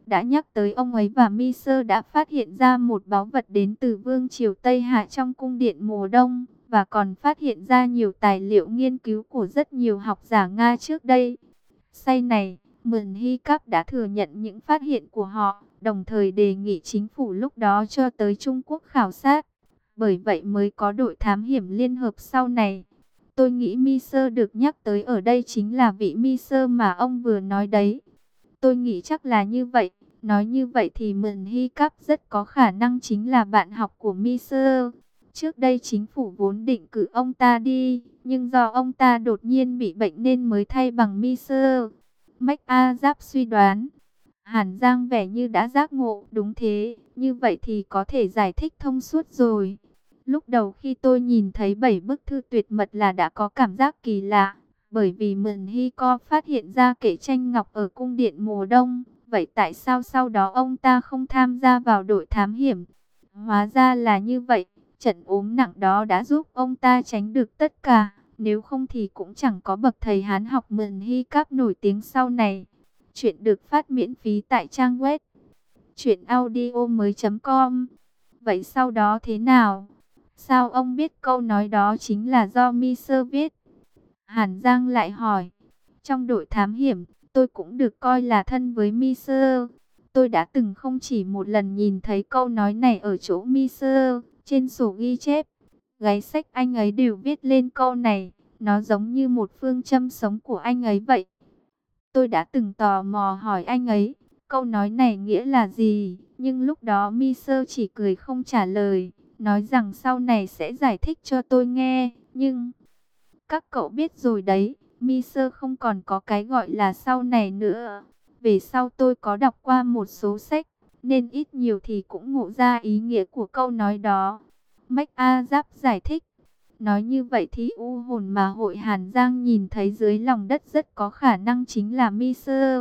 đã nhắc tới ông ấy và Miser đã phát hiện ra một báu vật đến từ vương triều Tây Hạ trong cung điện mùa đông, và còn phát hiện ra nhiều tài liệu nghiên cứu của rất nhiều học giả Nga trước đây. Say này, Mừng Hy Cáp đã thừa nhận những phát hiện của họ, đồng thời đề nghị chính phủ lúc đó cho tới Trung Quốc khảo sát. Bởi vậy mới có đội thám hiểm liên hợp sau này. Tôi nghĩ Miser được nhắc tới ở đây chính là vị Miser mà ông vừa nói đấy. Tôi nghĩ chắc là như vậy. Nói như vậy thì Mừng Hy Cáp rất có khả năng chính là bạn học của Miser. Trước đây chính phủ vốn định cử ông ta đi, nhưng do ông ta đột nhiên bị bệnh nên mới thay bằng Miser. MacArthur suy đoán. Hàn Giang vẻ như đã giác ngộ. Đúng thế, như vậy thì có thể giải thích thông suốt rồi. Lúc đầu khi tôi nhìn thấy bảy bức thư tuyệt mật là đã có cảm giác kỳ lạ. Bởi vì Mừng Hy Co phát hiện ra kệ tranh ngọc ở cung điện mùa đông. Vậy tại sao sau đó ông ta không tham gia vào đội thám hiểm? Hóa ra là như vậy. Trận ốm nặng đó đã giúp ông ta tránh được tất cả. Nếu không thì cũng chẳng có bậc thầy Hán học Mừng Hy Cáp nổi tiếng sau này. Chuyện được phát miễn phí tại trang web truyện audio mới chấm com. Vậy sau đó thế nào? Sao ông biết câu nói đó chính là do Miser viết? Hàn Giang lại hỏi. Trong đội thám hiểm, tôi cũng được coi là thân với Miser. Tôi đã từng không chỉ một lần nhìn thấy câu nói này ở chỗ Miser, trên sổ ghi chép. Gáy sách anh ấy đều viết lên câu này. Nó giống như một phương châm sống của anh ấy vậy. Tôi đã từng tò mò hỏi anh ấy, câu nói này nghĩa là gì? Nhưng lúc đó Miser chỉ cười không trả lời, nói rằng sau này sẽ giải thích cho tôi nghe. Nhưng, các cậu biết rồi đấy, Miser không còn có cái gọi là sau này nữa. Về sau tôi có đọc qua một số sách, nên ít nhiều thì cũng ngộ ra ý nghĩa của câu nói đó. MacArthur giải thích. Nói như vậy thì u hồn mà hội Hàn Giang nhìn thấy dưới lòng đất rất có khả năng chính là Miser.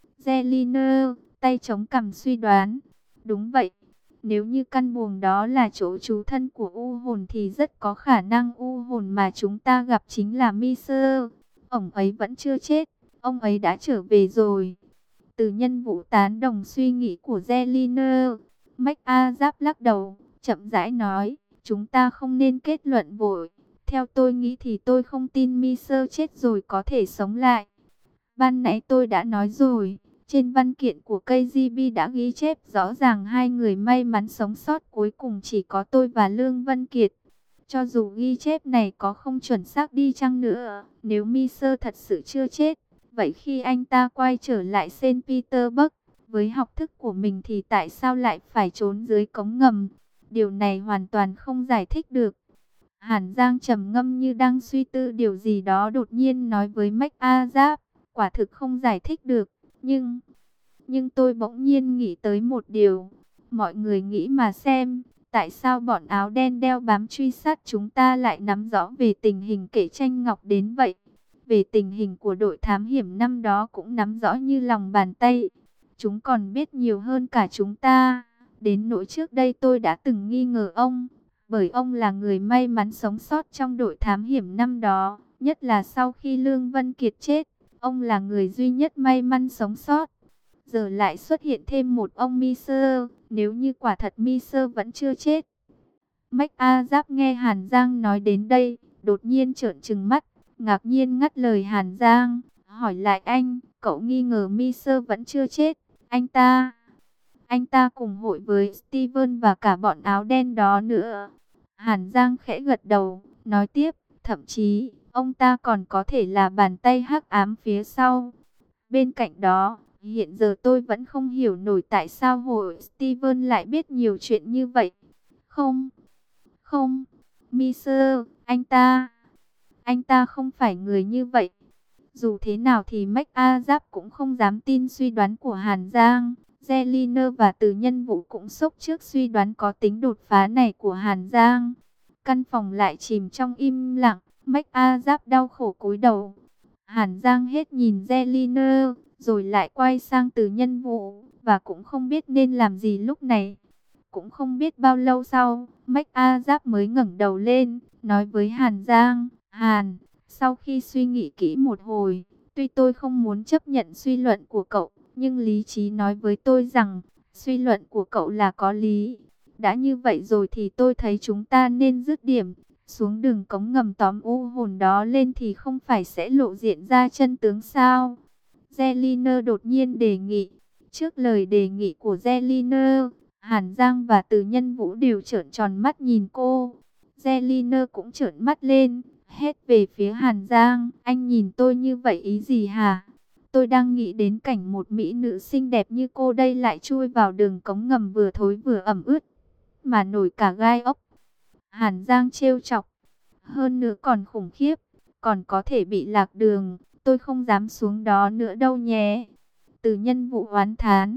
Zeliner, tay chống cằm suy đoán. Đúng vậy, nếu như căn buồng đó là chỗ trú thân của u hồn thì rất có khả năng u hồn mà chúng ta gặp chính là Miser. Ông ấy vẫn chưa chết, ông ấy đã trở về rồi. Từ nhân vụ tán đồng suy nghĩ của Zeliner, MacArthur lắc đầu, chậm rãi nói. Chúng ta không nên kết luận vội. Theo tôi nghĩ thì tôi không tin Miser chết rồi có thể sống lại. Ban nãy tôi đã nói rồi. Trên văn kiện của ca giê bê đã ghi chép rõ ràng hai người may mắn sống sót cuối cùng chỉ có tôi và Lương Văn Kiệt. Cho dù ghi chép này có không chuẩn xác đi chăng nữa, nếu Miser thật sự chưa chết, vậy khi anh ta quay trở lại Saint Petersburg, với học thức của mình thì tại sao lại phải trốn dưới cống ngầm? Điều này hoàn toàn không giải thích được. Hàn Giang trầm ngâm như đang suy tư điều gì đó, đột nhiên nói với MacArthur, quả thực không giải thích được. Nhưng, nhưng tôi bỗng nhiên nghĩ tới một điều. Mọi người nghĩ mà xem, tại sao bọn áo đen đeo bám truy sát chúng ta lại nắm rõ về tình hình kệ tranh ngọc đến vậy? Về tình hình của đội thám hiểm năm đó cũng nắm rõ như lòng bàn tay. Chúng còn biết nhiều hơn cả chúng ta. Đến nỗi trước đây tôi đã từng nghi ngờ ông, bởi ông là người may mắn sống sót trong đội thám hiểm năm đó. Nhất là sau khi Lương Văn Kiệt chết, ông là người duy nhất may mắn sống sót. Giờ lại xuất hiện thêm một ông Miser, nếu như quả thật Miser vẫn chưa chết. MacArthur nghe Hàn Giang nói đến đây, đột nhiên trợn trừng mắt, ngạc nhiên ngắt lời Hàn Giang, hỏi lại anh, cậu nghi ngờ Miser vẫn chưa chết, anh ta... Anh ta cùng hội với Steven và cả bọn áo đen đó nữa. Hàn Giang khẽ gật đầu, nói tiếp, thậm chí, ông ta còn có thể là bàn tay hắc ám phía sau. Bên cạnh đó, hiện giờ tôi vẫn không hiểu nổi tại sao hội Steven lại biết nhiều chuyện như vậy. Không, không, Miser, anh ta, anh ta không phải người như vậy. Dù thế nào thì MacArthur cũng không dám tin suy đoán của Hàn Giang. Zeliner và Từ Nhân Vũ cũng sốc trước suy đoán có tính đột phá này của Hàn Giang. Căn phòng lại chìm trong im lặng, MacArthur đau khổ cúi đầu. Hàn Giang hết nhìn Zeliner, rồi lại quay sang Từ Nhân Vũ, và cũng không biết nên làm gì lúc này. Cũng không biết bao lâu sau, MacArthur mới ngẩng đầu lên, nói với Hàn Giang, Hàn, sau khi suy nghĩ kỹ một hồi, tuy tôi không muốn chấp nhận suy luận của cậu, Nhưng lý trí nói với tôi rằng, suy luận của cậu là có lý. Đã như vậy rồi thì tôi thấy chúng ta nên dứt điểm. Xuống đường cống ngầm tóm u hồn đó lên thì không phải sẽ lộ diện ra chân tướng sao? Zeliner đột nhiên đề nghị. Trước lời đề nghị của Zeliner, Hàn Giang và Từ Nhân Vũ đều trợn tròn mắt nhìn cô. Zeliner cũng trợn mắt lên, hét về phía Hàn Giang. Anh nhìn tôi như vậy ý gì hả? Tôi đang nghĩ đến cảnh một mỹ nữ xinh đẹp như cô đây lại chui vào đường cống ngầm vừa thối vừa ẩm ướt, mà nổi cả gai ốc. Hàn Giang trêu chọc. Hơn nữa còn khủng khiếp, còn có thể bị lạc đường. Tôi không dám xuống đó nữa đâu nhé. Từ Nhân Vũ oán thán.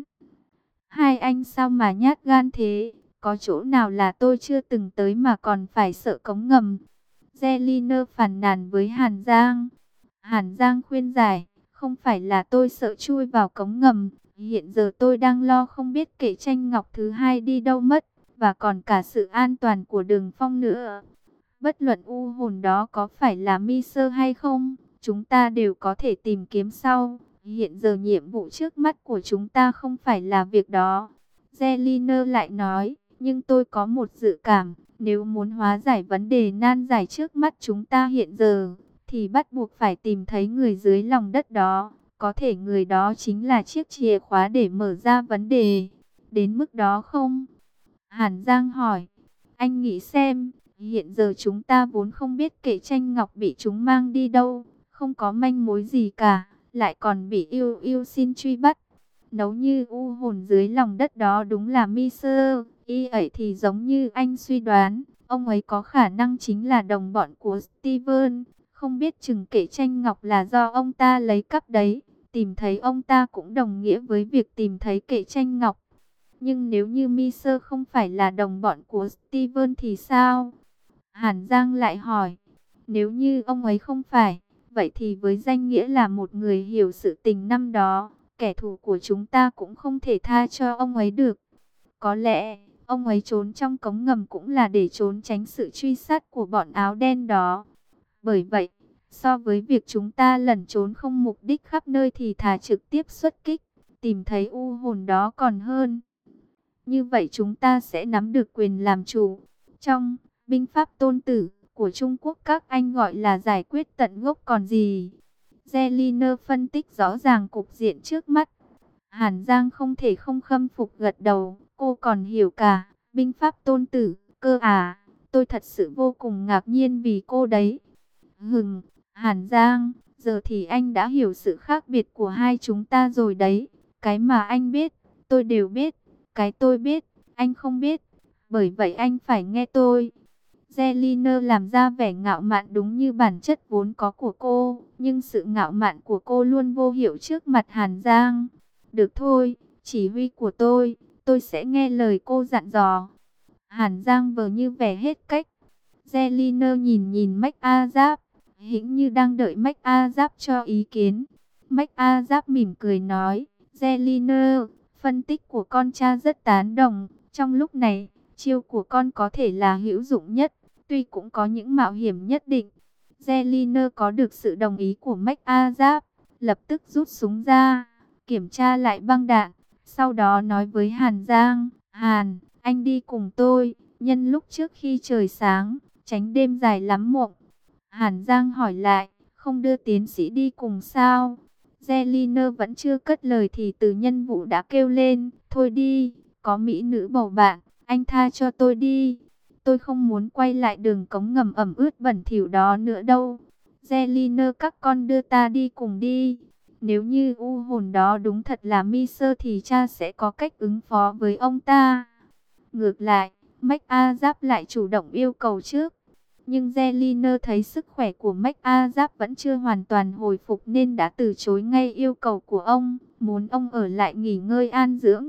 Hai anh sao mà nhát gan thế? Có chỗ nào là tôi chưa từng tới mà còn phải sợ cống ngầm? Zeliner phàn nàn với Hàn Giang. Hàn Giang khuyên giải. Không phải là tôi sợ chui vào cống ngầm. Hiện giờ tôi đang lo không biết kệ tranh ngọc thứ hai đi đâu mất. Và còn cả sự an toàn của Đường Phong nữa. Bất luận u hồn đó có phải là mi sơ hay không, chúng ta đều có thể tìm kiếm sau. Hiện giờ nhiệm vụ trước mắt của chúng ta không phải là việc đó. Zeliner lại nói, nhưng tôi có một dự cảm, nếu muốn hóa giải vấn đề nan giải trước mắt chúng ta hiện giờ, thì bắt buộc phải tìm thấy người dưới lòng đất đó. Có thể người đó chính là chiếc chìa khóa để mở ra vấn đề. Đến mức đó không? Hàn Giang hỏi. Anh nghĩ xem, hiện giờ chúng ta vốn không biết kệ tranh ngọc bị chúng mang đi đâu, không có manh mối gì cả, lại còn bị yêu yêu xin truy bắt. Nếu như u hồn dưới lòng đất đó đúng là mi sơ, y ấy thì giống như anh suy đoán, ông ấy có khả năng chính là đồng bọn của Steven. Không biết chừng kệ tranh ngọc là do ông ta lấy cắp đấy. Tìm thấy ông ta cũng đồng nghĩa với việc tìm thấy kệ tranh ngọc. Nhưng nếu như mi sơ không phải là đồng bọn của Steven thì sao? Hàn Giang lại hỏi. Nếu như ông ấy không phải, vậy thì với danh nghĩa là một người hiểu sự tình năm đó, kẻ thù của chúng ta cũng không thể tha cho ông ấy được. Có lẽ, ông ấy trốn trong cống ngầm cũng là để trốn tránh sự truy sát của bọn áo đen đó. Bởi vậy, so với việc chúng ta lẩn trốn không mục đích khắp nơi thì thà trực tiếp xuất kích, tìm thấy u hồn đó còn hơn. Như vậy chúng ta sẽ nắm được quyền làm chủ. Trong binh pháp tôn tử của Trung Quốc các anh gọi là giải quyết tận gốc còn gì. Zeliner phân tích rõ ràng cục diện trước mắt. Hàn Giang không thể không khâm phục gật đầu. Cô còn hiểu cả binh pháp tôn tử cơ à. Tôi thật sự vô cùng ngạc nhiên vì cô đấy. Hừng, Hàn Giang, giờ thì anh đã hiểu sự khác biệt của hai chúng ta rồi đấy. Cái mà anh biết, tôi đều biết. Cái tôi biết, anh không biết. Bởi vậy anh phải nghe tôi. Zeliner làm ra vẻ ngạo mạn đúng như bản chất vốn có của cô. Nhưng sự ngạo mạn của cô luôn vô hiệu trước mặt Hàn Giang. Được thôi, chỉ huy của tôi, tôi sẽ nghe lời cô dặn dò. Hàn Giang vờ như vẻ hết cách. Zeliner nhìn nhìn MacAzap, hĩnh như đang đợi MacAzap cho ý kiến. MacAzap mỉm cười nói, Zeliner, phân tích của con cha rất tán đồng. Trong lúc này, chiêu của con có thể là hữu dụng nhất, tuy cũng có những mạo hiểm nhất định. Zeliner có được sự đồng ý của MacAzap, lập tức rút súng ra, kiểm tra lại băng đạn. Sau đó nói với Hàn Giang, Hàn, anh đi cùng tôi, nhân lúc trước khi trời sáng, tránh đêm dài lắm mộng. Hàn Giang hỏi lại, không đưa tiến sĩ đi cùng sao? Zeliner vẫn chưa cất lời thì Từ Nhân Vũ đã kêu lên, thôi đi, có mỹ nữ bầu bạn, anh tha cho tôi đi. Tôi không muốn quay lại đường cống ngầm ẩm ướt bẩn thỉu đó nữa đâu. Zeliner các con đưa ta đi cùng đi. Nếu như u hồn đó đúng thật là mi sơ thì cha sẽ có cách ứng phó với ông ta. Ngược lại, MacAzap lại chủ động yêu cầu trước. Nhưng Zeliner thấy sức khỏe của MacAzap vẫn chưa hoàn toàn hồi phục nên đã từ chối ngay yêu cầu của ông, muốn ông ở lại nghỉ ngơi an dưỡng.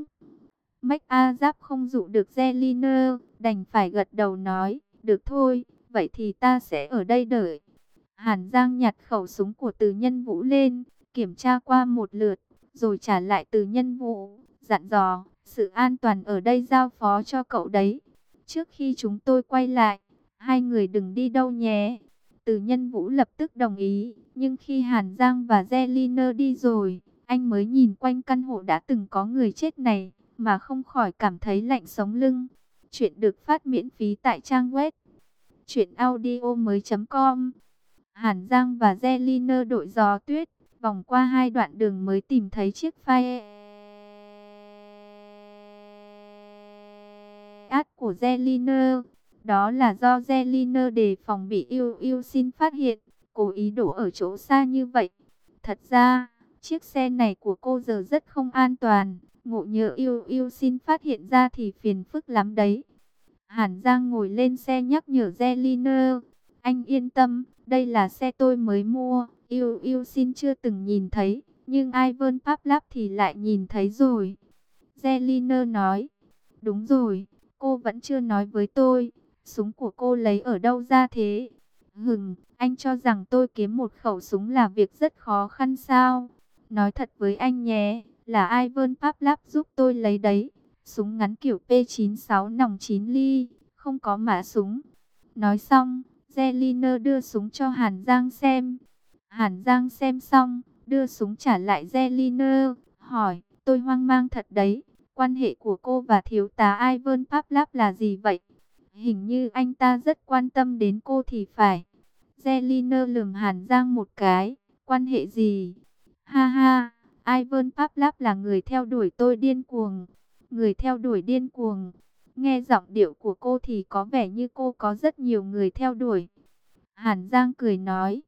MacAzap không dụ được Zeliner, đành phải gật đầu nói, được thôi, vậy thì ta sẽ ở đây đợi. Hàn Giang nhặt khẩu súng của Từ Nhân Vũ lên, kiểm tra qua một lượt, rồi trả lại Từ Nhân Vũ, dặn dò, sự an toàn ở đây giao phó cho cậu đấy. Trước khi chúng tôi quay lại, hai người đừng đi đâu nhé. Từ Nhân Vũ lập tức đồng ý, nhưng khi Hàn Giang và Zeliner đi rồi, Anh mới nhìn quanh căn hộ đã từng có người chết này, mà không khỏi cảm thấy lạnh sống lưng. Chuyện được phát miễn phí tại trang web truyện audio mới.com. Hàn Giang và Zelina đội gió tuyết, vòng qua hai đoạn đường mới tìm thấy chiếc Fiat của Zelina. Đó là do Zelina đề phòng bị Yêu Yêu Xin phát hiện, cố ý đổ ở chỗ xa như vậy. Thật ra, chiếc xe này của cô giờ rất không an toàn, ngộ nhỡ Yêu Yêu Xin phát hiện ra thì phiền phức lắm đấy. Hàn Giang ngồi lên xe nhắc nhở Zelina, anh yên tâm, đây là xe tôi mới mua, Yêu Yêu Xin chưa từng nhìn thấy, nhưng Ivan Pavlov thì lại nhìn thấy rồi. Zelina nói, đúng rồi, cô vẫn chưa nói với tôi, súng của cô lấy ở đâu ra thế? Hừm, anh cho rằng tôi kiếm một khẩu súng là việc rất khó khăn sao? Nói thật với anh nhé, là Ivan Pavlov giúp tôi lấy đấy. Súng ngắn kiểu P chín sáu nòng chín ly, không có mã súng. Nói xong, Zelina đưa súng cho Hàn Giang xem. Hàn Giang xem xong, đưa súng trả lại Zelina, hỏi, tôi hoang mang thật đấy. Quan hệ của cô và thiếu tá Ivan Pavlov là gì vậy? Hình như anh ta rất quan tâm đến cô thì phải. Zelina lườm Hàn Giang một cái. Quan hệ gì? Ha ha, Ivan Pavlov là người theo đuổi tôi điên cuồng. Người theo đuổi điên cuồng. Nghe giọng điệu của cô thì có vẻ như cô có rất nhiều người theo đuổi. Hàn Giang cười nói,